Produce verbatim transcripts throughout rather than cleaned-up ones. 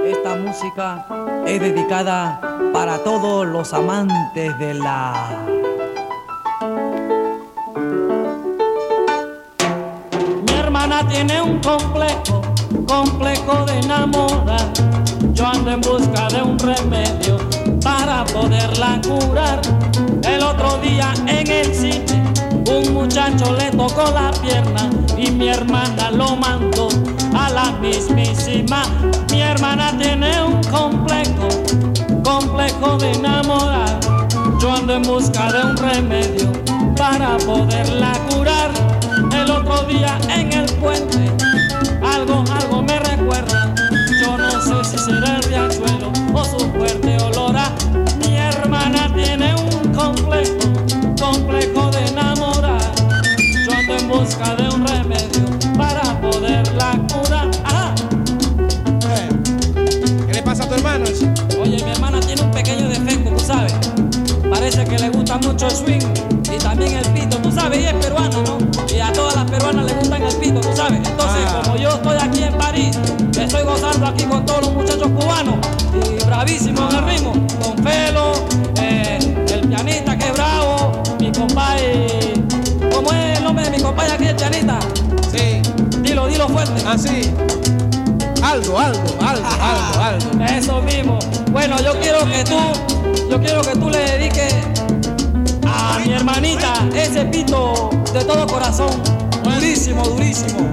Esta música es dedicada para todos los amantes de la... Mi hermana tiene un complejo, complejo de enamorar. Yo ando en busca de un remedio para poderla curar. El otro día en el cine un muchacho le tocó la pierna y mi hermana lo mandó a la mismísima. Mi hermana tiene un complejo, complejo de enamorar. Yo ando en busca de un remedio para poderla curar. El otro día en el puente algo, algo me recuerda. Yo no sé si será el riachuelo o su fuerte olor a. Mi hermana tiene un complejo, complejo de enamorar. Yo ando en busca de un remedio para poderla curar. ¡Ajá! ¿Qué le pasa a tu hermano? Oye, mi hermana tiene un pequeño defecto, tú sabes. Parece que le gusta mucho el swing y también el pito, tú sabes, y es peruana, ¿no? Y a todas las peruanas le gustan el pito, tú sabes. Entonces, ah. como yo estoy aquí en París, me estoy gozando aquí con todos los muchachos cubanos y bravísimo en el ritmo, con Felo, eh, el pianista que es bravo, mi compadre, ¿cómo es el nombre de mi compadre aquí, el pianista? Sí. Dilo, dilo fuerte. Ah, sí. Algo, algo, algo, algo, algo. Eso mismo. Bueno, yo quiero que tú, yo quiero que tú le dediques a mi hermanita ese pito de todo corazón. Durísimo, durísimo.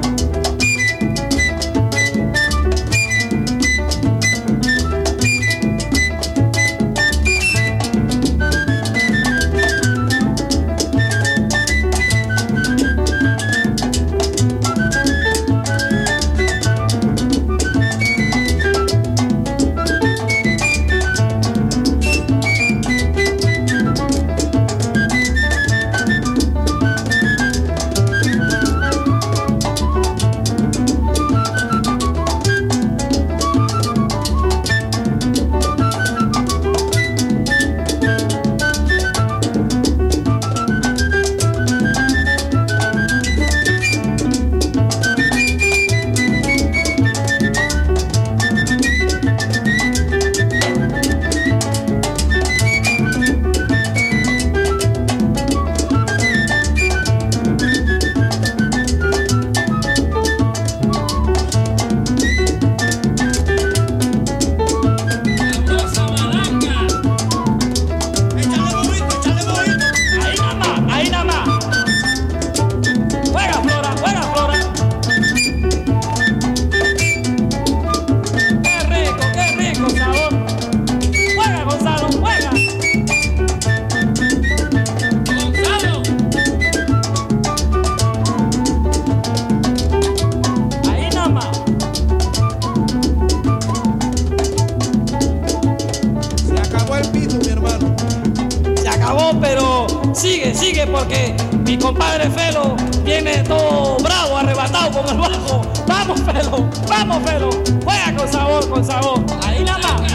Sigue, sigue, porque mi compadre Felo viene todo bravo, arrebatado con el bajo. Vamos, Felo, vamos, Felo. Juega con sabor, con sabor. Ahí nada más.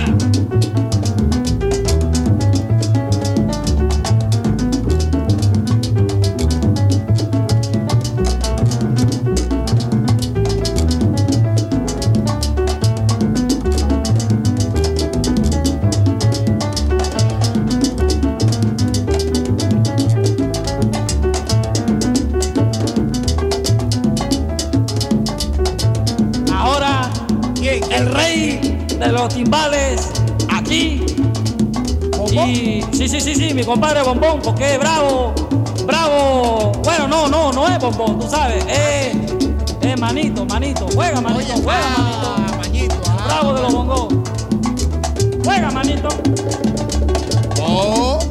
El rey de los timbales aquí. Y sí, sí, sí, sí, mi compadre Bombón, porque es bravo, bravo. Bueno, no, no, no es Bombón, tú sabes, es, es manito, manito. Juega, manito, Oye, juega, ah, manito. manito ah. Bravo de los bongos. Juega, manito. Oh.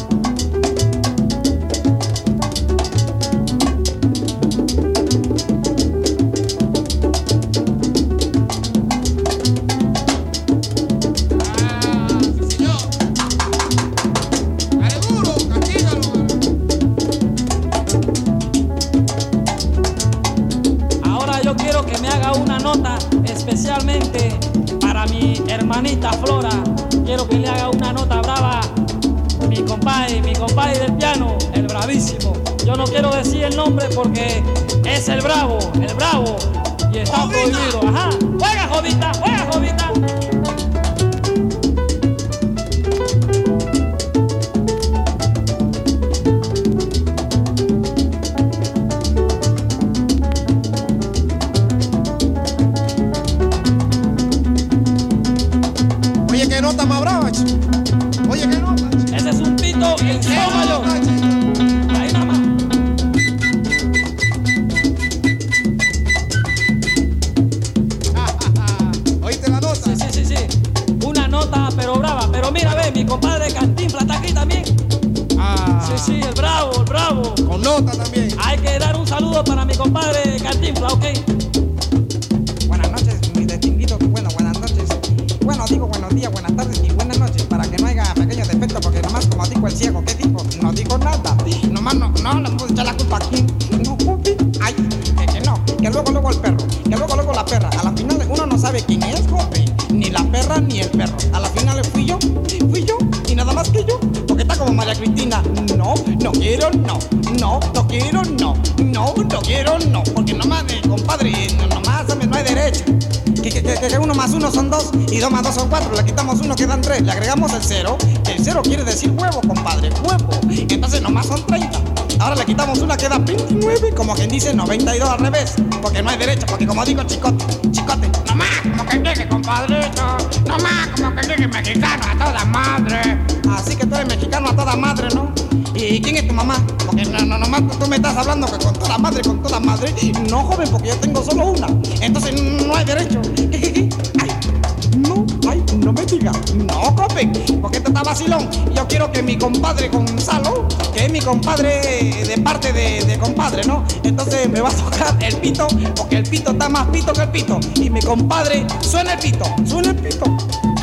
Especialmente para mi hermanita Flora, quiero que le haga una nota brava. Mi compadre, mi compadre del piano, el bravísimo. Yo no quiero decir el nombre porque es el bravo, el bravo. Y está prohibido. Ajá. Juega, jovita, juega, jovita. sí, el bravo, el bravo. Con nota también. Hay que dar un saludo para mi compadre Cantinflas, ¿ok? Buenas noches, mis distinguidos. Bueno, buenas noches. Bueno, digo buenos días, buenas tardes y buenas noches, para que no haya pequeños defectos, porque nomás como dijo el ciego, ¿qué dijo? No dijo nada. Nomás no, no le puedo echar la culpa aquí. No, joven. Ay, que, que no. Que luego, luego el perro. Que luego, luego la perra. A la final uno no sabe quién es, joven. Ni la perra ni el perro. A la final fui yo, fui yo y nada más que yo. Porque está como María Cristina. No, no quiero, no. No, no quiero, no. No, no quiero, no. Porque nomás, eh, compadre, no, nomás no hay derecho. Que, que, que, que uno más uno son dos y dos más dos son cuatro. Le quitamos uno, quedan tres. Le agregamos el cero. El cero quiere decir huevo, compadre, huevo. Entonces nomás son treinta. Ahora le quitamos una, queda veintinueve. Como quien dice noventa y dos al revés. Porque no hay derecho, porque como digo chicote, chicote. Nomás como que llegue, compadrito. Nomás como que llegue mexicano a toda madre. Así que tú eres mexicano a toda madre, ¿no? ¿Y quién es tu mamá? Porque no, no, nomás tú me estás hablando que con toda madre, con toda madre. No, joven, porque yo tengo solo una. Entonces no hay derecho. Ay, no, ay, no me diga. No, joven, porque esto está vacilón. Yo quiero que mi compadre Gonzalo, que es mi compadre de parte de, de compadre, ¿no? Entonces me va a tocar el pito, porque el pito está más pito que el pito. Y mi compadre suena el pito, suena el pito.